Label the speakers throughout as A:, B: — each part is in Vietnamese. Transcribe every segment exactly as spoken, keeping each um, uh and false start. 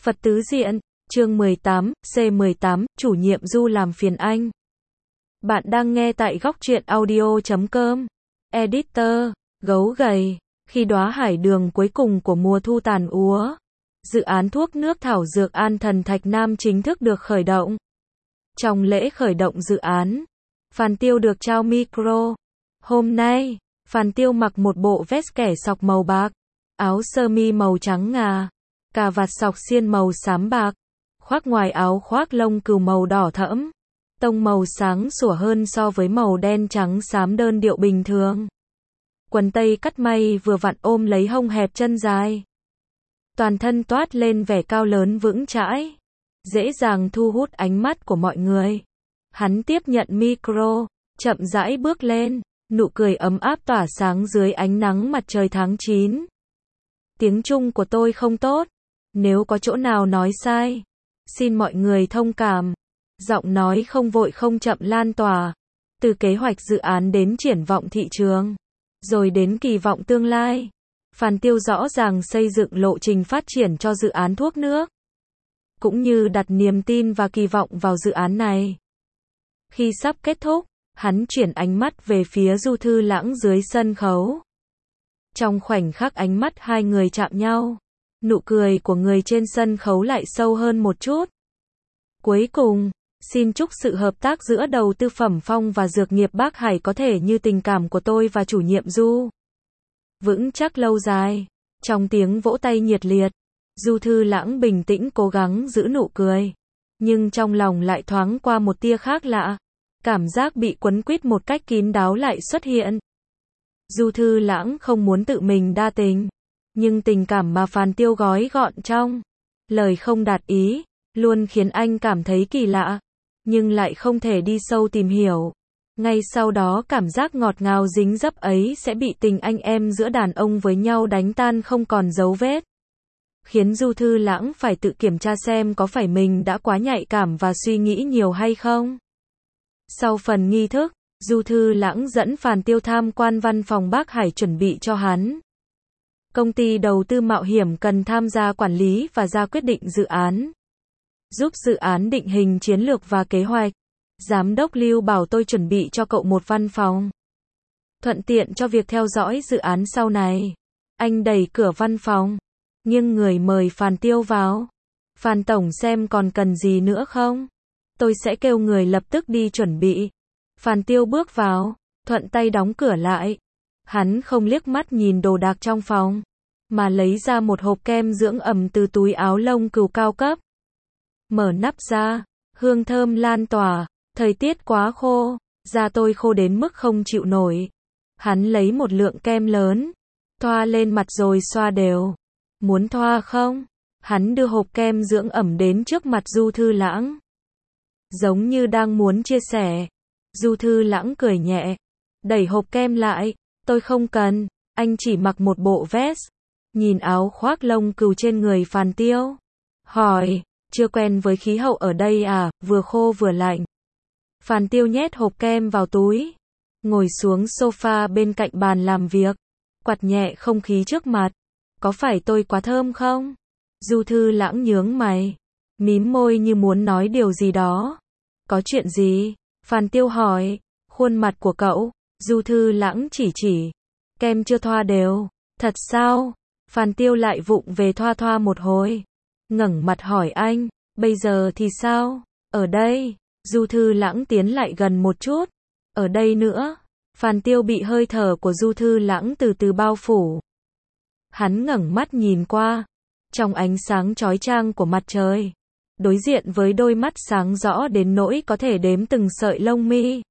A: Phật tứ diện, chương mười tám, C mười tám, chủ nhiệm Du làm phiền anh. Bạn đang nghe tại góc truyện audio chấm com. Editor, gấu gầy, khi đóa hải đường cuối cùng của mùa thu tàn úa, dự án thuốc nước thảo dược An Thần Thạch Nam chính thức được khởi động. Trong lễ khởi động dự án, Phan Tiêu được trao micro. Hôm nay, Phan Tiêu mặc một bộ vest kẻ sọc màu bạc, áo sơ mi màu trắng ngà, cà vạt sọc xiên màu xám bạc, khoác ngoài áo khoác lông cừu màu đỏ thẫm, tông màu sáng sủa hơn so với màu đen trắng xám đơn điệu bình thường. Quần tây cắt may vừa vặn ôm lấy hông hẹp chân dài. Toàn thân toát lên vẻ cao lớn vững chãi, dễ dàng thu hút ánh mắt của mọi người. Hắn tiếp nhận micro, chậm rãi bước lên, nụ cười ấm áp tỏa sáng dưới ánh nắng mặt trời tháng chín. Tiếng Trung của tôi không tốt, nếu có chỗ nào nói sai, xin mọi người thông cảm. Giọng nói không vội không chậm lan tỏa, từ kế hoạch dự án đến triển vọng thị trường, rồi đến kỳ vọng tương lai. Phan Tiêu rõ ràng xây dựng lộ trình phát triển cho dự án thuốc nước, cũng như đặt niềm tin và kỳ vọng vào dự án này. Khi sắp kết thúc, hắn chuyển ánh mắt về phía Du Thư Lãng dưới sân khấu. Trong khoảnh khắc ánh mắt hai người chạm nhau, nụ cười của người trên sân khấu lại sâu hơn một chút. Cuối cùng, xin chúc sự hợp tác giữa đầu tư Phẩm Phong và dược nghiệp Bác Hải có thể như tình cảm của tôi và chủ nhiệm Du, vững chắc lâu dài. Trong tiếng vỗ tay nhiệt liệt, Du Thư Lãng bình tĩnh cố gắng giữ nụ cười, nhưng trong lòng lại thoáng qua một tia khác lạ. Cảm giác bị quấn quýt một cách kín đáo lại xuất hiện. Du Thư Lãng không muốn tự mình đa tình, nhưng tình cảm mà Phan Tiêu gói gọn trong lời không đạt ý, luôn khiến anh cảm thấy kỳ lạ, nhưng lại không thể đi sâu tìm hiểu. Ngay sau đó cảm giác ngọt ngào dính dấp ấy sẽ bị tình anh em giữa đàn ông với nhau đánh tan không còn dấu vết. Khiến Du Thư Lãng phải tự kiểm tra xem có phải mình đã quá nhạy cảm và suy nghĩ nhiều hay không. Sau phần nghi thức, Du Thư Lãng dẫn Phan Tiêu tham quan văn phòng Bác Hải chuẩn bị cho hắn. Công ty đầu tư mạo hiểm cần tham gia quản lý và ra quyết định dự án, giúp dự án định hình chiến lược và kế hoạch. Giám đốc Lưu bảo tôi chuẩn bị cho cậu một văn phòng, thuận tiện cho việc theo dõi dự án sau này. Anh đẩy cửa văn phòng, nghiêng người mời Phan Tiêu vào. Phan tổng xem còn cần gì nữa không? Tôi sẽ kêu người lập tức đi chuẩn bị. Phan Tiêu bước vào, thuận tay đóng cửa lại. Hắn không liếc mắt nhìn đồ đạc trong phòng, mà lấy ra một hộp kem dưỡng ẩm từ túi áo lông cừu cao cấp. Mở nắp ra, hương thơm lan tỏa. Thời tiết quá khô, da tôi khô đến mức không chịu nổi. Hắn lấy một lượng kem lớn, thoa lên mặt rồi xoa đều. Muốn thoa không? Hắn đưa hộp kem dưỡng ẩm đến trước mặt Du Thư Lãng, giống như đang muốn chia sẻ. Du Thư Lãng cười nhẹ, đẩy hộp kem lại. Tôi không cần, anh chỉ mặc một bộ vest. Nhìn áo khoác lông cừu trên người Phan Tiêu, hỏi, chưa quen với khí hậu ở đây à, vừa khô vừa lạnh. Phan Tiêu nhét hộp kem vào túi, ngồi xuống sofa bên cạnh bàn làm việc, quạt nhẹ không khí trước mặt. Có phải tôi quá thơm không? Du Thư Lãng nhướng mày, mím môi như muốn nói điều gì đó. Có chuyện gì? Phan Tiêu hỏi. Khuôn mặt của cậu. Du Thư Lãng chỉ chỉ. Kem chưa thoa đều. Thật sao? Phan Tiêu lại vụng về thoa thoa một hồi, ngẩng mặt hỏi anh, bây giờ thì sao? Ở đây. Du Thư Lãng tiến lại gần một chút. Ở đây nữa. Phan Tiêu bị hơi thở của Du Thư Lãng từ từ bao phủ. Hắn ngẩng mắt nhìn qua, trong ánh sáng chói chang của mặt trời, đối diện với đôi mắt sáng rõ đến nỗi có thể đếm từng sợi lông mi.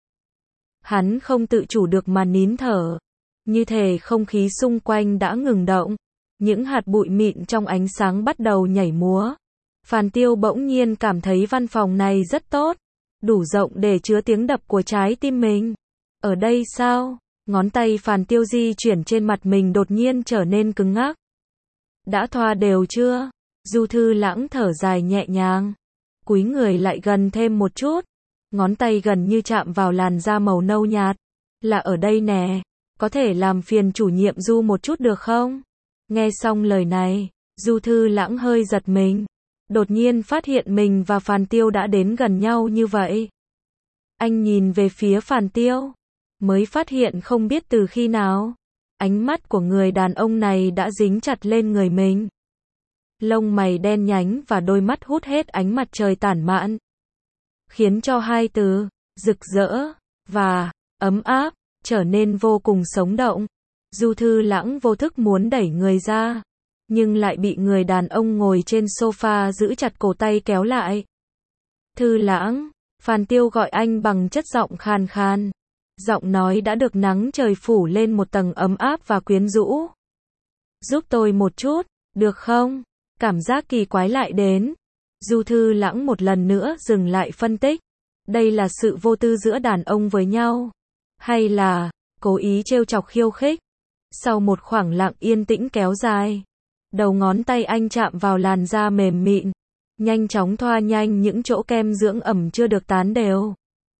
A: Hắn không tự chủ được mà nín thở, như thể không khí xung quanh đã ngừng động. Những hạt bụi mịn trong ánh sáng bắt đầu nhảy múa. Phan Tiêu bỗng nhiên cảm thấy văn phòng này rất tốt, đủ rộng để chứa tiếng đập của trái tim mình. Ở đây sao? Ngón tay Phan Tiêu di chuyển trên mặt mình đột nhiên trở nên cứng ngắc. Đã thoa đều chưa? Du Thư Lãng thở dài nhẹ nhàng, cúi người lại gần thêm một chút, ngón tay gần như chạm vào làn da màu nâu nhạt. Là ở đây nè, có thể làm phiền chủ nhiệm Du một chút được không? Nghe xong lời này, Du Thư Lãng hơi giật mình, đột nhiên phát hiện mình và Phàn Tiêu đã đến gần nhau như vậy. Anh nhìn về phía Phàn Tiêu, mới phát hiện không biết từ khi nào, ánh mắt của người đàn ông này đã dính chặt lên người mình. Lông mày đen nhánh và đôi mắt hút hết ánh mặt trời tản mạn, khiến cho hai từ rực rỡ và ấm áp trở nên vô cùng sống động. Du Thư Lãng vô thức muốn đẩy người ra, nhưng lại bị người đàn ông ngồi trên sofa giữ chặt cổ tay kéo lại. Thư Lãng, Phàn Tiêu gọi anh bằng chất giọng khàn khàn. Giọng nói đã được nắng trời phủ lên một tầng ấm áp và quyến rũ. Giúp tôi một chút, được không? Cảm giác kỳ quái lại đến. Du Thư Lãng một lần nữa dừng lại phân tích. Đây là sự vô tư giữa đàn ông với nhau, hay là cố ý trêu chọc khiêu khích? Sau một khoảng lặng yên tĩnh kéo dài, đầu ngón tay anh chạm vào làn da mềm mịn, nhanh chóng thoa nhanh những chỗ kem dưỡng ẩm chưa được tán đều.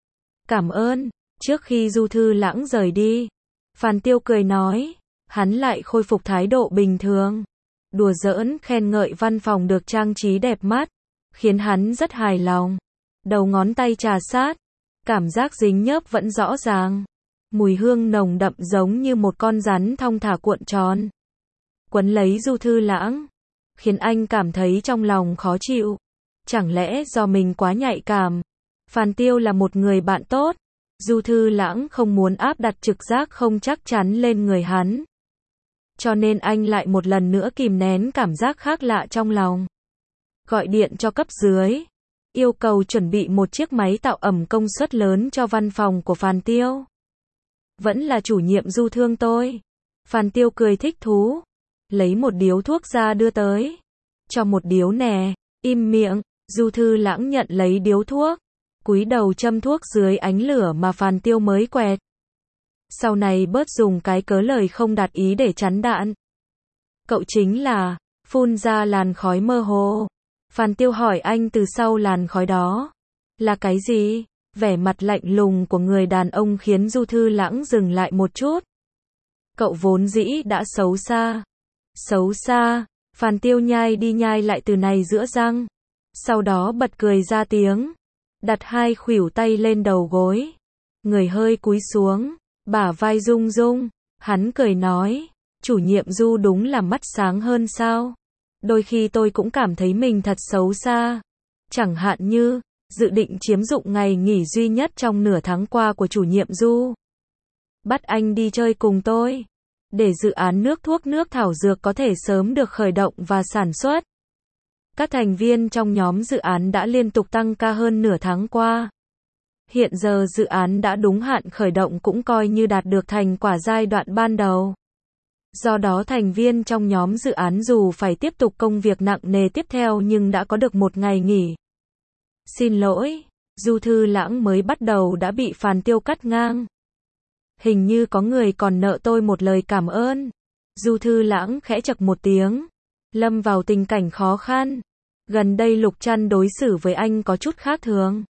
A: Cảm ơn. Trước khi Du Thư Lãng rời đi, Phàn Tiêu cười nói, hắn lại khôi phục thái độ bình thường, đùa giỡn khen ngợi văn phòng được trang trí đẹp mắt, khiến hắn rất hài lòng. Đầu ngón tay trà sát, cảm giác dính nhớp vẫn rõ ràng, mùi hương nồng đậm giống như một con rắn thong thả cuộn tròn, quấn lấy Du Thư Lãng, khiến anh cảm thấy trong lòng khó chịu. Chẳng lẽ do mình quá nhạy cảm? Phàn Tiêu là một người bạn tốt. Du Thư Lãng không muốn áp đặt trực giác không chắc chắn lên người hắn, cho nên anh lại một lần nữa kìm nén cảm giác khác lạ trong lòng. Gọi điện cho cấp dưới, yêu cầu chuẩn bị một chiếc máy tạo ẩm công suất lớn cho văn phòng của Phàn Tiêu. Vẫn là chủ nhiệm Du thương tôi. Phàn Tiêu cười thích thú, lấy một điếu thuốc ra đưa tới. Cho một điếu nè. Im miệng. Du Thư Lãng nhận lấy điếu thuốc, cúi đầu châm thuốc dưới ánh lửa mà Phàn Tiêu mới quẹt. Sau này bớt dùng cái cớ lời không đạt ý để chắn đạn. Cậu chính là, phun ra làn khói mơ hồ. Phàn Tiêu hỏi anh từ sau làn khói đó. Là cái gì? Vẻ mặt lạnh lùng của người đàn ông khiến Du Thư Lãng dừng lại một chút. Cậu vốn dĩ đã xấu xa. Xấu xa. Phàn Tiêu nhai đi nhai lại từ này giữa răng. Sau đó bật cười ra tiếng. Đặt hai khuỷu tay lên đầu gối. Người hơi cúi xuống. Bả vai rung rung. Hắn cười nói. Chủ nhiệm Du đúng là mắt sáng hơn sao? Đôi khi tôi cũng cảm thấy mình thật xấu xa. Chẳng hạn như, dự định chiếm dụng ngày nghỉ duy nhất trong nửa tháng qua của chủ nhiệm Du. Bắt anh đi chơi cùng tôi. Để dự án nước thuốc nước thảo dược có thể sớm được khởi động và sản xuất. Các thành viên trong nhóm dự án đã liên tục tăng ca hơn nửa tháng qua. Hiện giờ dự án đã đúng hạn khởi động cũng coi như đạt được thành quả giai đoạn ban đầu. Do đó thành viên trong nhóm dự án dù phải tiếp tục công việc nặng nề tiếp theo nhưng đã có được một ngày nghỉ. Xin lỗi, Du Thư Lãng mới bắt đầu đã bị Phàn Tiêu cắt ngang. Hình như có người còn nợ tôi một lời cảm ơn. Du Thư Lãng khẽ chậc một tiếng, lâm vào tình cảnh khó khăn. Gần đây Lục Trăn đối xử với anh có chút khác thường.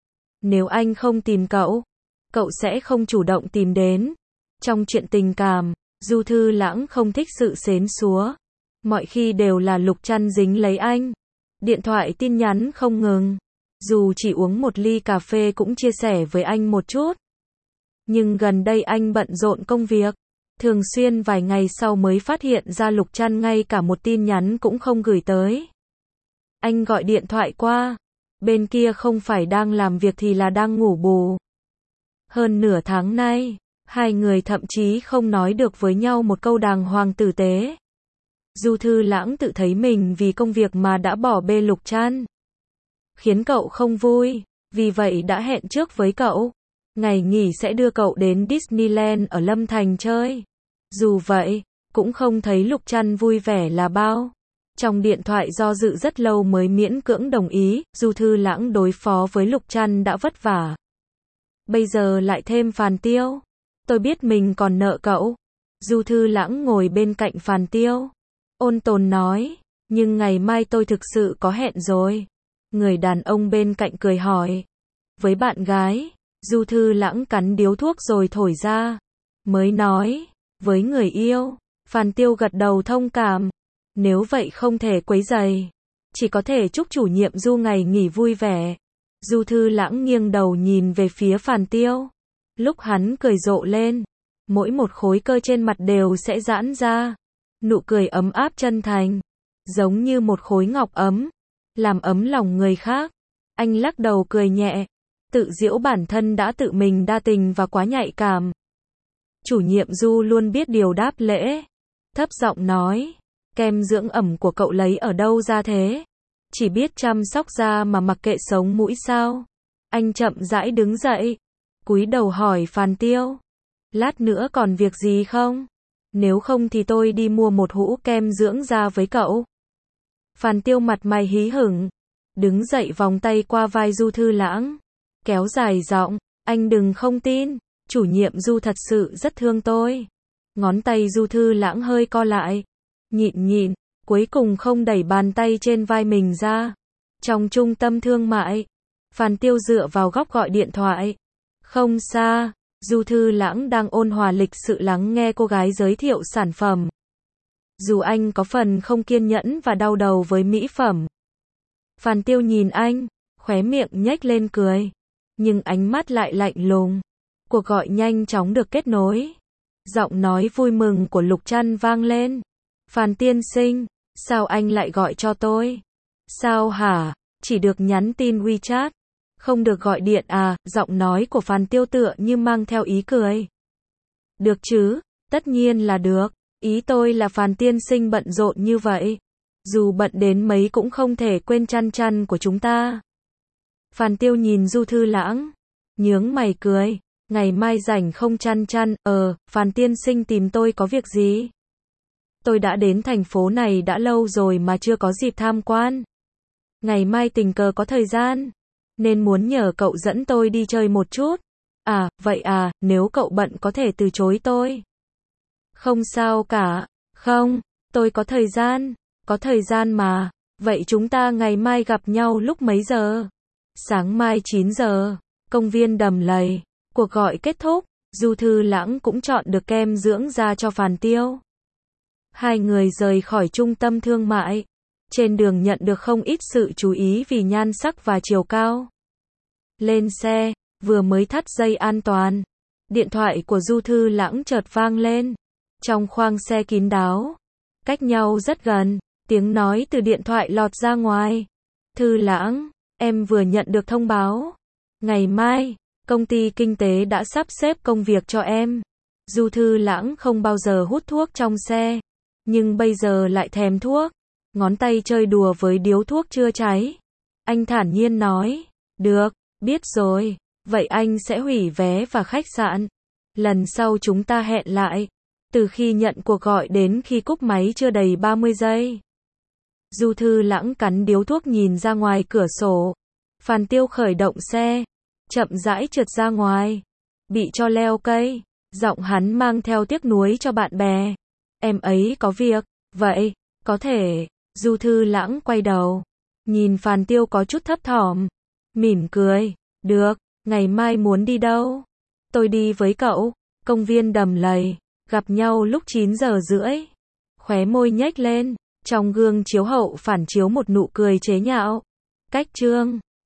A: Nếu anh không tìm cậu, cậu sẽ không chủ động tìm đến. Trong chuyện tình cảm, Du Thư Lãng không thích sự xến xúa. Mọi khi đều là Lục Trăn dính lấy anh. Điện thoại tin nhắn không ngừng. Dù chỉ uống một ly cà phê cũng chia sẻ với anh một chút. Nhưng gần đây anh bận rộn công việc. Thường xuyên vài ngày sau mới phát hiện ra Lục Trăn ngay cả một tin nhắn cũng không gửi tới. Anh gọi điện thoại qua. Bên kia không phải đang làm việc thì là đang ngủ bù. Hơn nửa tháng nay, hai người thậm chí không nói được với nhau một câu đàng hoàng tử tế. Du Thư Lãng tự thấy mình vì công việc mà đã bỏ bê Lục Trăn, khiến cậu không vui, vì vậy đã hẹn trước với cậu. Ngày nghỉ sẽ đưa cậu đến Disneyland ở Lâm Thành chơi. Dù vậy, cũng không thấy Lục Trăn vui vẻ là bao. Trong điện thoại do dự rất lâu mới miễn cưỡng đồng ý. Du Thư Lãng đối phó với Lục Trăn đã vất vả. Bây giờ lại thêm Phàn Tiêu. Tôi biết mình còn nợ cậu. Du Thư Lãng ngồi bên cạnh Phàn Tiêu, ôn tồn nói. Nhưng ngày mai tôi thực sự có hẹn rồi. Người đàn ông bên cạnh cười hỏi. Với bạn gái? Du Thư Lãng cắn điếu thuốc rồi thổi ra. Mới nói. Với người yêu. Phàn Tiêu gật đầu thông cảm. Nếu vậy không thể quấy rầy. chỉ có thể chúc chủ nhiệm Du ngày nghỉ vui vẻ. Du Thư Lãng nghiêng đầu nhìn về phía Phàn Tiêu. Lúc hắn cười rộ lên, mỗi một khối cơ trên mặt đều sẽ giãn ra. Nụ cười ấm áp chân thành, giống như một khối ngọc ấm, làm ấm lòng người khác. Anh lắc đầu cười nhẹ, tự giễu bản thân đã tự mình đa tình và quá nhạy cảm. Chủ nhiệm Du luôn biết điều đáp lễ, thấp giọng nói, kem dưỡng ẩm của cậu lấy ở đâu ra thế? Chỉ biết chăm sóc da mà mặc kệ sống mũi sao? Anh chậm rãi đứng dậy, cúi đầu hỏi Phàn Tiêu, lát nữa còn việc gì không? Nếu không thì tôi đi mua một hũ kem dưỡng da với cậu. Phàn Tiêu mặt mày hí hửng, đứng dậy vòng tay qua vai Du Thư Lãng, kéo dài giọng, anh đừng không tin, chủ nhiệm Du thật sự rất thương tôi. Ngón tay Du Thư Lãng hơi co lại, nhịn nhịn, cuối cùng không đẩy bàn tay trên vai mình ra. Trong trung tâm thương mại, Phàn Tiêu dựa vào góc gọi điện thoại. Không xa, Du Thư Lãng đang ôn hòa lịch sự lắng nghe cô gái giới thiệu sản phẩm. Dù anh có phần không kiên nhẫn và đau đầu với mỹ phẩm. Phàn Tiêu nhìn anh, khóe miệng nhếch lên cười, nhưng ánh mắt lại lạnh lùng. Cuộc gọi nhanh chóng được kết nối. Giọng nói vui mừng của Lục Trăn vang lên. Phàn tiên sinh, sao anh lại gọi cho tôi? Sao hả? Chỉ được nhắn tin WeChat, không được gọi điện à? Giọng nói của Phàn Tiêu tựa như mang theo ý cười. Được chứ, tất nhiên là được. Ý tôi là Phàn tiên sinh bận rộn như vậy, dù bận đến mấy cũng không thể quên chăn chăn của chúng ta. Phàn Tiêu nhìn Du Thư Lãng, nhướng mày cười, ngày mai rảnh không chăn chăn? Ờ, Phàn tiên sinh tìm tôi có việc gì? Tôi đã đến thành phố này đã lâu rồi mà chưa có dịp tham quan. Ngày mai tình cờ có thời gian, nên muốn nhờ cậu dẫn tôi đi chơi một chút. À, vậy à, nếu cậu bận có thể từ chối tôi. Không sao cả, không, tôi có thời gian, có thời gian mà. Vậy chúng ta ngày mai gặp nhau lúc mấy giờ? Sáng mai chín giờ, công viên Đầm Lầy. Cuộc gọi kết thúc, Du Thư Lãng cũng chọn được kem dưỡng da cho Phàn Tiêu. Hai người rời khỏi trung tâm thương mại. Trên đường nhận được không ít sự chú ý vì nhan sắc và chiều cao. Lên xe, vừa mới thắt dây an toàn, điện thoại của Du Thư Lãng chợt vang lên. Trong khoang xe kín đáo, cách nhau rất gần, tiếng nói từ điện thoại lọt ra ngoài. Thư Lãng, em vừa nhận được thông báo. Ngày mai, công ty kinh tế đã sắp xếp công việc cho em. Du Thư Lãng không bao giờ hút thuốc trong xe, nhưng bây giờ lại thèm thuốc. Ngón tay chơi đùa với điếu thuốc chưa cháy. Anh thản nhiên nói, được, biết rồi, vậy anh sẽ hủy vé và khách sạn. Lần sau chúng ta hẹn lại. Từ khi nhận cuộc gọi đến khi cúp máy chưa đầy ba mươi giây. Du Thư Lãng cắn điếu thuốc nhìn ra ngoài cửa sổ. Phàn Tiêu khởi động xe, chậm rãi trượt ra ngoài, bị cho leo cây. Giọng hắn mang theo tiếc nuối cho bạn bè. Em ấy có việc, vậy, có thể. Du Thư Lãng quay đầu, nhìn Phàn Tiêu có chút thấp thỏm, mỉm cười, được, ngày mai muốn đi đâu? Tôi đi với cậu, công viên Đầm Lầy, gặp nhau lúc chín giờ rưỡi. Khóe môi nhếch lên, trong gương chiếu hậu phản chiếu một nụ cười chế nhạo. Cách chương